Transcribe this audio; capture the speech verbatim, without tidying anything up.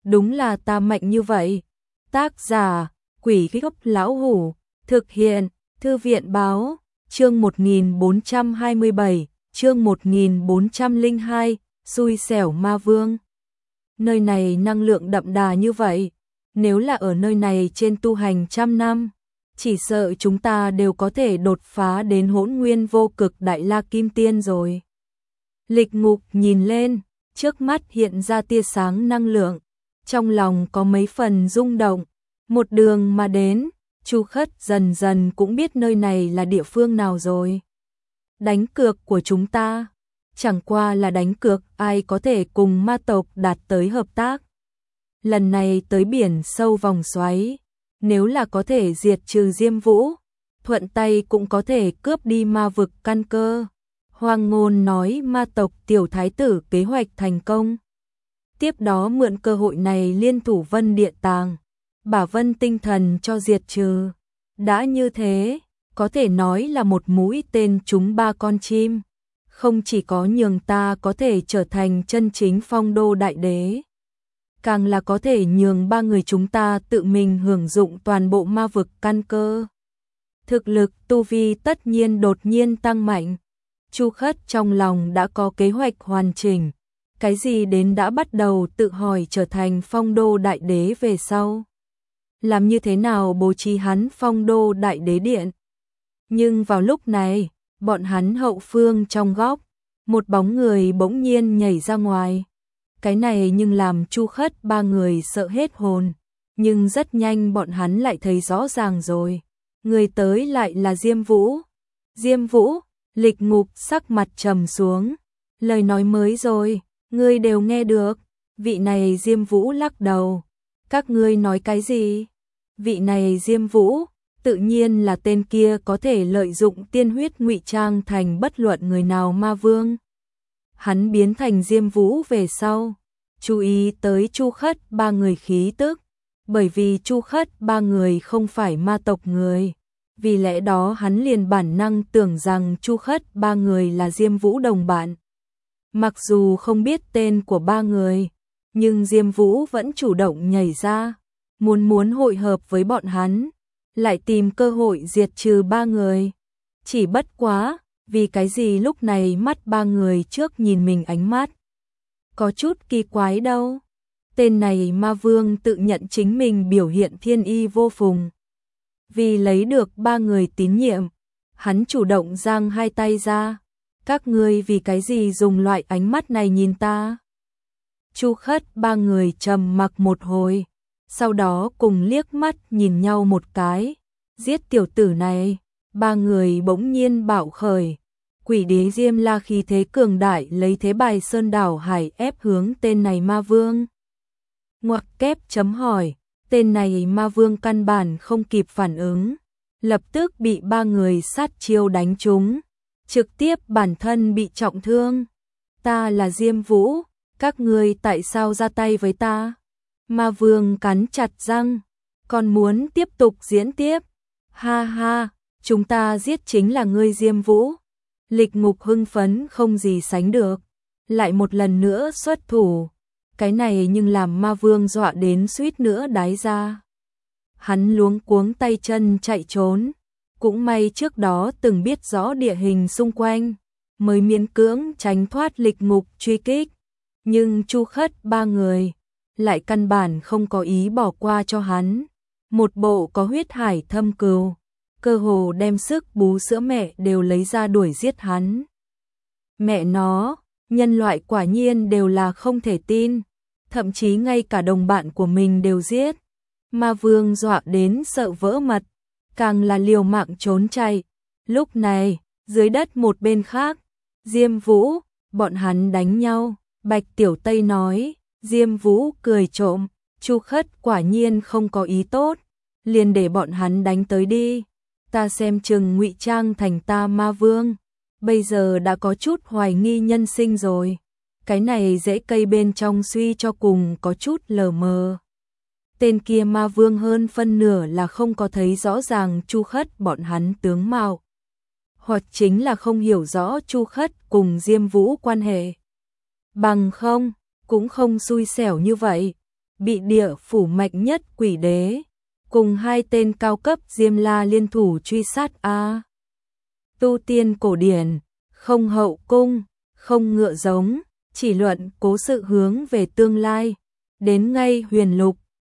đúng là ta mạnh như vậy. Tác giả, Quỷ Gốc Lão Hủ, thực hiện, Thư viện Báo, chương một nghìn bốn trăm hai mươi bảy, chương một nghìn bốn trăm lẻ hai, xui xẻo ma vương. Nơi này năng lượng đậm đà như vậy, nếu là ở nơi này trên tu hành trăm năm, chỉ sợ chúng ta đều có thể đột phá đến hỗn nguyên vô cực đại la kim tiên rồi. Lịch Ngục nhìn lên, trước mắt hiện ra tia sáng năng lượng, trong lòng có mấy phần rung động, một đường mà đến, Chu Khất dần dần cũng biết nơi này là địa phương nào rồi. Đánh cược của chúng ta, chẳng qua là đánh cược ai có thể cùng ma tộc đạt tới hợp tác. Lần này tới biển sâu vòng xoáy, nếu là có thể diệt trừ Diêm Vũ, thuận tay cũng có thể cướp đi ma vực căn cơ. Hoàng Ngôn nói ma tộc tiểu thái tử kế hoạch thành công. Tiếp đó mượn cơ hội này liên thủ Vân Điện Tàng, bả Vân tinh thần cho diệt trừ. Đã như thế, có thể nói là một mũi tên trúng ba con chim. Không chỉ có nhường ta có thể trở thành chân chính phong đô đại đế, càng là có thể nhường ba người chúng ta tự mình hưởng dụng toàn bộ ma vực căn cơ. Thực lực tu vi tất nhiên đột nhiên tăng mạnh. Chu Khất trong lòng đã có kế hoạch hoàn chỉnh, cái gì đến đã bắt đầu tự hỏi trở thành phong đô đại đế về sau. Làm như thế nào bố trí hắn phong đô đại đế điện. Nhưng vào lúc này, bọn hắn hậu phương trong góc, một bóng người bỗng nhiên nhảy ra ngoài. Cái này nhưng làm Chu Khất ba người sợ hết hồn, nhưng rất nhanh bọn hắn lại thấy rõ ràng rồi. Người tới lại là Diêm Vũ. Diêm Vũ, Lịch Ngục sắc mặt trầm xuống. Lời nói mới rồi, ngươi đều nghe được. Vị này Diêm Vũ lắc đầu. Các ngươi nói cái gì? Vị này Diêm Vũ, tự nhiên là tên kia có thể lợi dụng tiên huyết ngụy trang thành bất luận người nào ma vương. Hắn biến thành Diêm Vũ về sau, chú ý tới Chu Khất ba người khí tức, bởi vì Chu Khất ba người không phải ma tộc người, vì lẽ đó hắn liền bản năng tưởng rằng Chu Khất ba người là Diêm Vũ đồng bạn. Mặc dù không biết tên của ba người, nhưng Diêm Vũ vẫn chủ động nhảy ra, muốn muốn hội hợp với bọn hắn, lại tìm cơ hội diệt trừ ba người. Chỉ bất quá, vì cái gì lúc này mắt ba người trước nhìn mình ánh mắt có chút kỳ quái đâu. Tên này ma vương tự nhận chính mình biểu hiện thiên y vô phùng. Vì lấy được ba người tín nhiệm, hắn chủ động giang hai tay ra. Các ngươi vì cái gì dùng loại ánh mắt này nhìn ta? Chu Khất ba người trầm mặc một hồi, sau đó cùng liếc mắt nhìn nhau một cái. Giết tiểu tử này, ba người bỗng nhiên bạo khởi. Quỷ đế Diêm La khí thế cường đại lấy thế bài sơn đảo hải ép hướng tên này ma vương. Ngoặc kép chấm hỏi, tên này ma vương căn bản không kịp phản ứng, lập tức bị ba người sát chiêu đánh trúng, trực tiếp bản thân bị trọng thương. Ta là Diêm Vũ, các ngươi tại sao ra tay với ta? Ma vương cắn chặt răng, còn muốn tiếp tục diễn tiếp. Ha ha, chúng ta giết chính là ngươi Diêm Vũ. Lịch Ngục hưng phấn không gì sánh được, lại một lần nữa xuất thủ. Cái này nhưng làm ma vương dọa đến suýt nữa đái ra. Hắn luống cuống tay chân chạy trốn, cũng may trước đó từng biết rõ địa hình xung quanh, mới miễn cưỡng tránh thoát Lịch Ngục truy kích. Nhưng Chu Khất ba người lại căn bản không có ý bỏ qua cho hắn. Một bộ có huyết hải thâm cừu, cơ hồ đem sức bú sữa mẹ đều lấy ra đuổi giết hắn. Mẹ nó, nhân loại quả nhiên đều là không thể tin, thậm chí ngay cả đồng bạn của mình đều giết. Ma vương dọa đến sợ vỡ mật, càng là liều mạng trốn chạy. Lúc này, dưới đất một bên khác, Diêm Vũ, bọn hắn đánh nhau. Bạch Tiểu Tây nói. Diêm Vũ cười trộm, Chu Khất quả nhiên không có ý tốt, liền để bọn hắn đánh tới đi. Ta xem chừng ngụy trang thành ta ma vương, bây giờ đã có chút hoài nghi nhân sinh rồi. Cái này rễ cây bên trong suy cho cùng có chút lờ mờ. Tên kia ma vương hơn phân nửa là không có thấy rõ ràng Chu Khất bọn hắn tướng mạo, hoặc chính là không hiểu rõ Chu Khất cùng Diêm Vũ quan hệ. Bằng không, cũng không xui xẻo như vậy. bị địa phủ mạnh nhất quỷ đế, cùng hai tên cao cấp Diêm La liên thủ truy sát a. Tu tiên cổ điển, không hậu cung, không ngựa giống, chỉ luận cố sự hướng về tương lai, đến ngay huyền lục,